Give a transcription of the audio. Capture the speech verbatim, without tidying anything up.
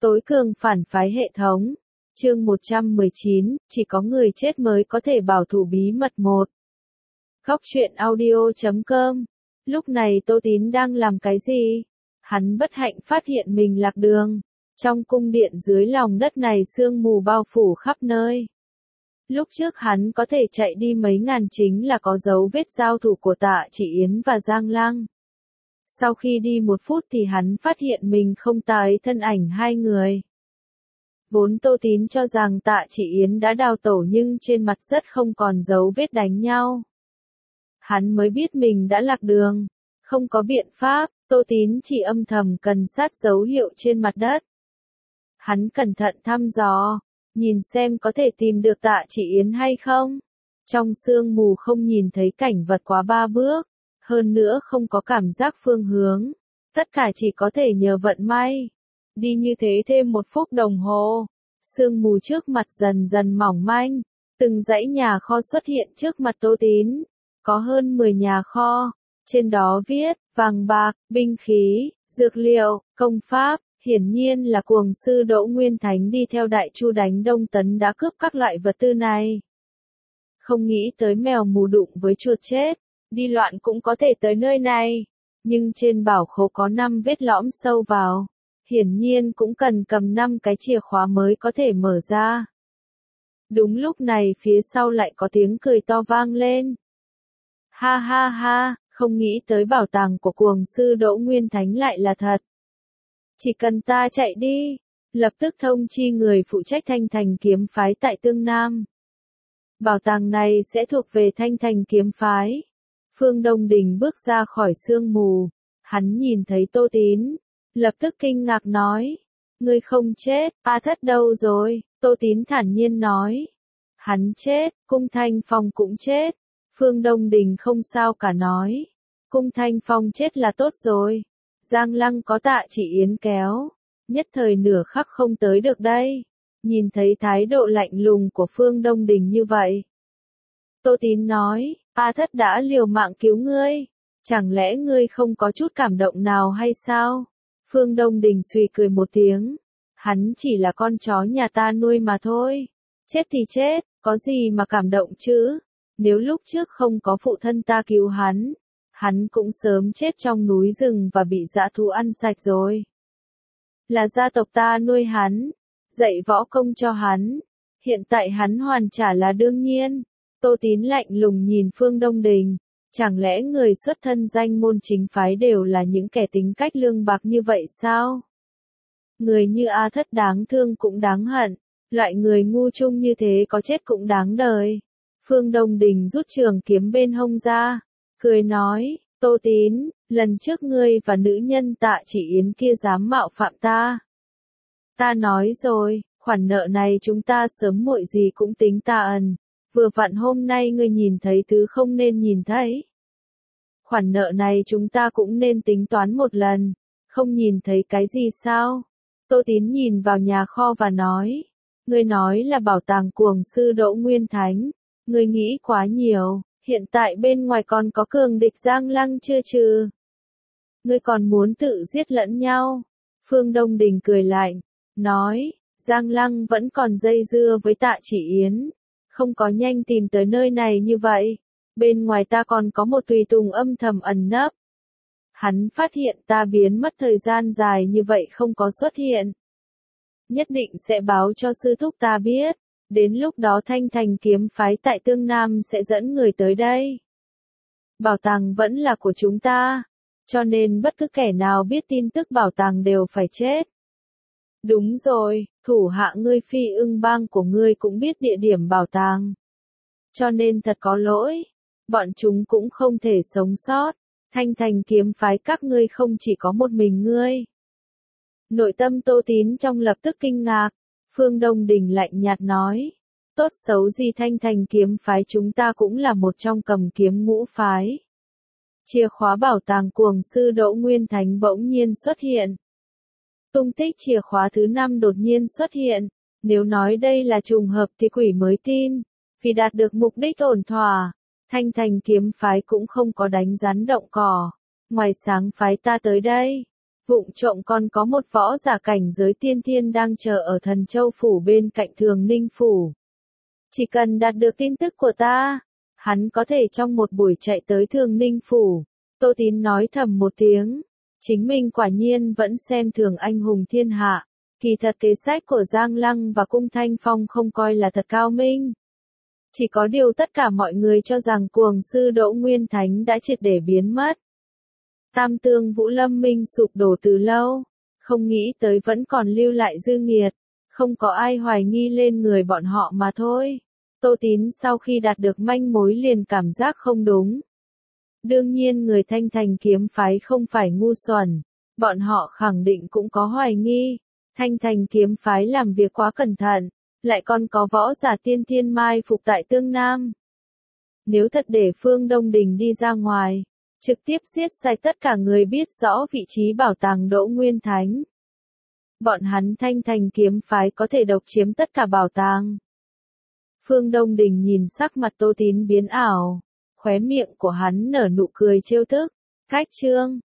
Tối cường phản phái hệ thống. Chương một trăm mười chín, chỉ có người chết mới có thể bảo thủ bí mật một. Góc truyện audio chấm com. Lúc này Tô Tín đang làm cái gì? Hắn bất hạnh phát hiện mình lạc đường. Trong cung điện dưới lòng đất này sương mù bao phủ khắp nơi. Lúc trước hắn có thể chạy đi mấy ngàn chính là có dấu vết giao thủ của Tạ Chỉ Yến và Giang Lăng. Sau khi đi một phút thì hắn phát hiện mình không thấy thân ảnh hai người. Vốn Tô Tín cho rằng Tạ Chỉ Yến đã đào tẩu nhưng trên mặt rất không còn dấu vết đánh nhau. Hắn mới biết mình đã lạc đường. Không có biện pháp, Tô Tín chỉ âm thầm cần sát dấu hiệu trên mặt đất. Hắn cẩn thận thăm dò, nhìn xem có thể tìm được Tạ Chỉ Yến hay không. Trong sương mù không nhìn thấy cảnh vật quá ba bước, hơn nữa không có cảm giác phương hướng. Tất cả chỉ có thể nhờ vận may. Đi như thế thêm một phút đồng hồ, sương mù trước mặt dần dần mỏng manh, từng dãy nhà kho xuất hiện trước mặt Tô Tín. Có hơn mười nhà kho, trên đó viết, vàng bạc, binh khí, dược liệu, công pháp, hiển nhiên là cuồng sư Đỗ Nguyên Thánh đi theo Đại Chu đánh Đông Tấn đã cướp các loại vật tư này. Không nghĩ tới mèo mù đụng với chuột chết, đi loạn cũng có thể tới nơi này, nhưng trên bảo khố có năm vết lõm sâu vào, hiển nhiên cũng cần cầm năm cái chìa khóa mới có thể mở ra. Đúng lúc này phía sau lại có tiếng cười to vang lên. Ha ha ha, không nghĩ tới bảo tàng của cuồng sư Đỗ Nguyên Thánh lại là thật. Chỉ cần ta chạy đi, lập tức thông chi người phụ trách Thanh Thành kiếm phái tại Tương Nam. Bảo tàng này sẽ thuộc về Thanh Thành kiếm phái. Phương Đông Đình bước ra khỏi sương mù, hắn nhìn thấy Tô Tín, lập tức kinh ngạc nói, ngươi không chết, A Thất đâu rồi? Tô Tín thản nhiên nói, hắn chết, Cung Thanh Phong cũng chết. Phương Đông Đình không sao cả nói, Cung Thanh Phong chết là tốt rồi. Giang Lăng có Tạ Chỉ Yến kéo, nhất thời nửa khắc không tới được đây. Nhìn thấy thái độ lạnh lùng của Phương Đông Đình như vậy, Tô Tín nói, A Thất đã liều mạng cứu ngươi, chẳng lẽ ngươi không có chút cảm động nào hay sao? Phương Đông Đình suy cười một tiếng, hắn chỉ là con chó nhà ta nuôi mà thôi, chết thì chết, có gì mà cảm động chứ? Nếu lúc trước không có phụ thân ta cứu hắn, hắn cũng sớm chết trong núi rừng và bị dã thú ăn sạch rồi. Là gia tộc ta nuôi hắn, dạy võ công cho hắn, hiện tại hắn hoàn trả là đương nhiên. Tô Tín lạnh lùng nhìn Phương Đông Đình, chẳng lẽ người xuất thân danh môn chính phái đều là những kẻ tính cách lương bạc như vậy sao? Người như A Thất đáng thương cũng đáng hận, loại người ngu chung như thế có chết cũng đáng đời. Phương Đông Đình rút trường kiếm bên hông ra, cười nói, Tô Tín, lần trước ngươi và nữ nhân Tạ Chỉ Yến kia dám mạo phạm ta. Ta nói rồi, khoản nợ này chúng ta sớm muộn gì cũng tính ta ẩn, vừa vặn hôm nay ngươi nhìn thấy thứ không nên nhìn thấy. Khoản nợ này chúng ta cũng nên tính toán một lần, không nhìn thấy cái gì sao? Tô Tín nhìn vào nhà kho và nói, ngươi nói là bảo tàng cuồng sư Đỗ Nguyên Thánh. Ngươi nghĩ quá nhiều, hiện tại bên ngoài còn có cường địch Giang Lăng chưa trừ. Ngươi còn muốn tự giết lẫn nhau. Phương Đông Đình cười lạnh, nói, Giang Lăng vẫn còn dây dưa với Tạ Chỉ Yến, không có nhanh tìm tới nơi này như vậy. Bên ngoài ta còn có một tùy tùng âm thầm ẩn nấp. Hắn phát hiện ta biến mất thời gian dài như vậy không có xuất hiện. Nhất định sẽ báo cho sư thúc ta biết. Đến lúc đó Thanh Thành kiếm phái tại Tương Nam sẽ dẫn người tới đây. Bảo tàng vẫn là của chúng ta, cho nên bất cứ kẻ nào biết tin tức bảo tàng đều phải chết. Đúng rồi, thủ hạ ngươi Phi Ưng Bang của ngươi cũng biết địa điểm bảo tàng. Cho nên thật có lỗi, bọn chúng cũng không thể sống sót. Thanh Thành kiếm phái các ngươi không chỉ có một mình ngươi. Nội tâm Tô Tín trong lập tức kinh ngạc. Phương Đông Đình lạnh nhạt nói, tốt xấu gì Thanh Thành kiếm phái chúng ta cũng là một trong cầm kiếm ngũ phái. Chìa khóa bảo tàng cuồng sư Đỗ Nguyên Thánh bỗng nhiên xuất hiện. Tung tích chìa khóa thứ năm đột nhiên xuất hiện, nếu nói đây là trùng hợp thì quỷ mới tin, vì đạt được mục đích ổn thỏa, Thanh Thành kiếm phái cũng không có đánh rắn động cỏ, ngoài sáng phái ta tới đây. vụng trộm còn có một võ giả cảnh giới tiên thiên đang chờ ở Thần Châu Phủ bên cạnh Thường Ninh Phủ. Chỉ cần đạt được tin tức của ta, hắn có thể trong một buổi chạy tới Thường Ninh Phủ. Tô Tín nói thầm một tiếng, chính mình quả nhiên vẫn xem thường anh hùng thiên hạ. Kỳ thật kế sách của Giang Lăng và Cung Thanh Phong không coi là thật cao minh. Chỉ có điều tất cả mọi người cho rằng cuồng sư Đỗ Nguyên Thánh đã triệt để biến mất. Tam tương Vũ Lâm Minh sụp đổ từ lâu, không nghĩ tới vẫn còn lưu lại dư nghiệt, không có ai hoài nghi lên người bọn họ mà thôi. Tô Tín sau khi đạt được manh mối liền cảm giác không đúng. Đương nhiên người Thanh Thành kiếm phái không phải ngu xuẩn, bọn họ khẳng định cũng có hoài nghi. Thanh Thành kiếm phái làm việc quá cẩn thận, lại còn có võ giả tiên thiên mai phục tại Tương Nam. Nếu thật để Phương Đông Đình đi ra ngoài, trực tiếp giết sạch tất cả người biết rõ vị trí bảo tàng Đỗ Nguyên Thánh. Bọn hắn Thanh Thành kiếm phái có thể độc chiếm tất cả bảo tàng. Phương Đông Đình nhìn sắc mặt Tô Tín biến ảo, khóe miệng của hắn nở nụ cười trêu tức. Cách chương